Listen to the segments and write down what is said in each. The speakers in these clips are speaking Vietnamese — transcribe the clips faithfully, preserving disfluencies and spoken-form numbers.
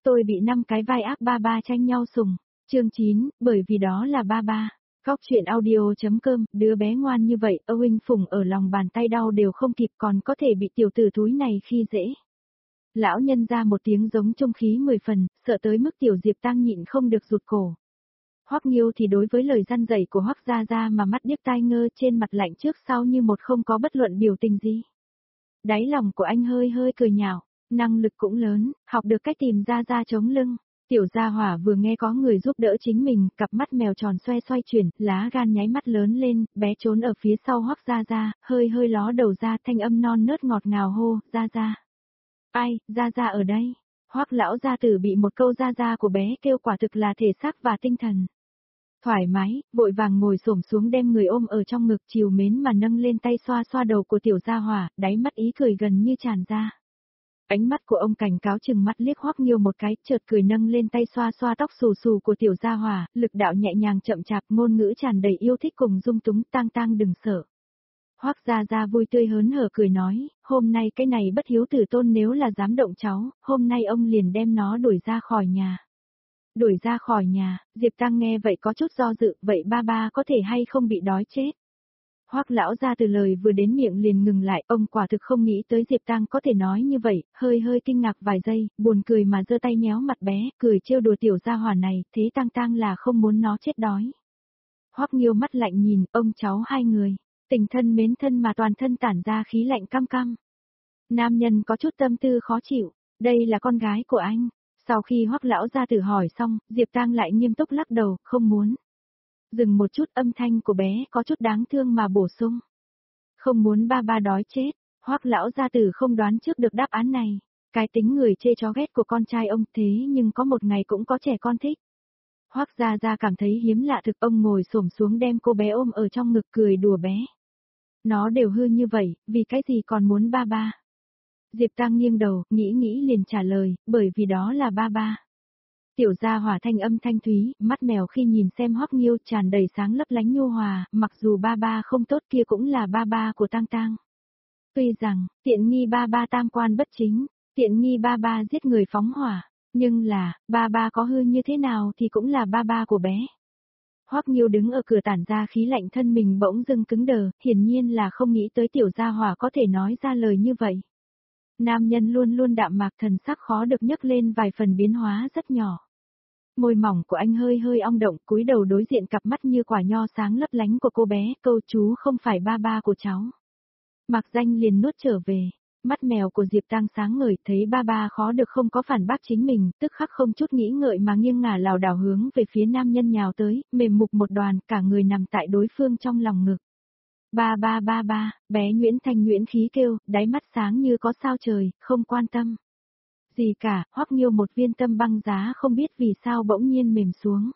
Tôi bị năm cái vai ác ba ba tranh nhau sủng. Chương chín, bởi vì đó là ba ba. Cóc truyện audio.com, đứa bé ngoan như vậy, âu huynh phủng ở lòng bàn tay đau đều không kịp còn có thể bị tiểu tử thúi này khi dễ. Lão nhân ra một tiếng giống trung khí mười phần, sợ tới mức tiểu Diệp Tăng nhịn không được rụt cổ. Hoắc Nghiêu thì đối với lời răn dạy của Hoắc gia gia mà mắt điếc tai ngơ, trên mặt lạnh trước sau như một không có bất luận biểu tình gì. Đáy lòng của anh hơi hơi cười nhạo, năng lực cũng lớn, học được cách tìm ra ra chống lưng. Tiểu Gia Hỏa vừa nghe có người giúp đỡ chính mình, cặp mắt mèo tròn xoay xoay chuyển, lá gan nháy mắt lớn lên, bé trốn ở phía sau Hoắc gia gia, hơi hơi ló đầu ra, thanh âm non nớt ngọt ngào hô, "Gia gia." "Ai, gia gia ở đây?" Hoắc lão gia tử bị một câu gia gia của bé kêu quả thực là thể xác và tinh thần thoải mái, vội vàng ngồi xổm xuống đem người ôm ở trong ngực, trìu mến mà nâng lên tay xoa xoa đầu của Tiểu Gia Hỏa, đáy mắt ý cười gần như tràn ra. Ánh mắt của ông cảnh cáo chừng mắt liếc Hoắc Nghiêu một cái, chợt cười nâng lên tay xoa xoa tóc xù xù của Tiểu Gia Hỏa, lực đạo nhẹ nhàng chậm chạp, ngôn ngữ tràn đầy yêu thích cùng dung túng, "Tang Tang đừng sợ." Hoắc gia gia vui tươi hớn hở cười nói, "Hôm nay cái này bất hiếu tử tôn nếu là dám động cháu, hôm nay ông liền đem nó đuổi ra khỏi nhà." Đuổi ra khỏi nhà, Diệp Tăng nghe vậy có chút do dự, "Vậy ba ba có thể hay không bị đói chết?" Hoắc lão gia từ lời vừa đến miệng liền ngừng lại, ông quả thực không nghĩ tới Diệp Tăng có thể nói như vậy, hơi hơi kinh ngạc vài giây, buồn cười mà giơ tay nhéo mặt bé, cười trêu đùa Tiểu Gia Hỏa này, thế Tăng Tăng là không muốn nó chết đói. Hoắc Nghiêu mắt lạnh nhìn, ông cháu hai người, tình thân mến thân mà toàn thân tản ra khí lạnh căm căm. Nam nhân có chút tâm tư khó chịu, đây là con gái của anh. Sau khi Hoắc lão gia tử hỏi xong, Diệp Tăng lại nghiêm túc lắc đầu, không muốn. Dừng một chút, âm thanh của bé có chút đáng thương mà bổ sung. Không muốn ba ba đói chết. Hoắc lão gia tử không đoán trước được đáp án này. Cái tính người chê chó ghét của con trai ông thế nhưng có một ngày cũng có trẻ con thích. Hoắc gia gia cảm thấy hiếm lạ thực, ông ngồi xổm xuống đem cô bé ôm ở trong ngực cười đùa bé. Nó đều hư như vậy, vì cái gì còn muốn ba ba? Diệp Tăng nghiêng đầu, nghĩ nghĩ liền trả lời, bởi vì đó là ba ba. Tiểu Gia Hỏa thanh âm thanh thúy, mắt mèo khi nhìn xem Hoắc Nghiêu tràn đầy sáng lấp lánh nhu hòa, mặc dù ba ba không tốt kia cũng là ba ba của Tang Tang. Tuy rằng, tiện nghi ba ba tam quan bất chính, tiện nghi ba ba giết người phóng hỏa, nhưng là, ba ba có hư như thế nào thì cũng là ba ba của bé. Hoắc Nghiêu đứng ở cửa tản ra khí lạnh, thân mình bỗng dưng cứng đờ, hiển nhiên là không nghĩ tới Tiểu Gia Hỏa có thể nói ra lời như vậy. Nam nhân luôn luôn đạm mạc, thần sắc khó được nhấc lên vài phần biến hóa rất nhỏ. Môi mỏng của anh hơi hơi ong động, cúi đầu đối diện cặp mắt như quả nho sáng lấp lánh của cô bé, câu chú không phải ba ba của cháu. Mạc Danh liền nuốt trở về, mắt mèo của Diệp Tăng sáng ngời, thấy ba ba khó được không có phản bác chính mình, tức khắc không chút nghĩ ngợi mà nghiêng ngả lảo đảo hướng về phía nam nhân nhào tới, mềm mục một đoàn, cả người nằm tại đối phương trong lòng ngực. Ba ba ba ba, bé Nguyễn Thanh Nguyễn khí kêu, đáy mắt sáng như có sao trời, không quan tâm gì cả. Hoắc Nghiêu một viên tâm băng giá không biết vì sao bỗng nhiên mềm xuống.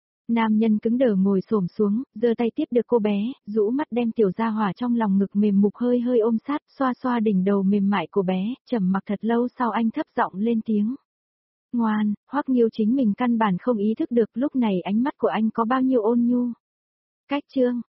Nam nhân cứng đờ ngồi xổm xuống, giơ tay tiếp được cô bé, rũ mắt đem Tiểu Gia Hỏa trong lòng ngực mềm mục hơi hơi ôm sát, xoa xoa đỉnh đầu mềm mại của bé, trầm mặc thật lâu sau anh thấp giọng lên tiếng. Ngoan. Hoắc Nghiêu chính mình căn bản không ý thức được lúc này ánh mắt của anh có bao nhiêu ôn nhu. Cách chương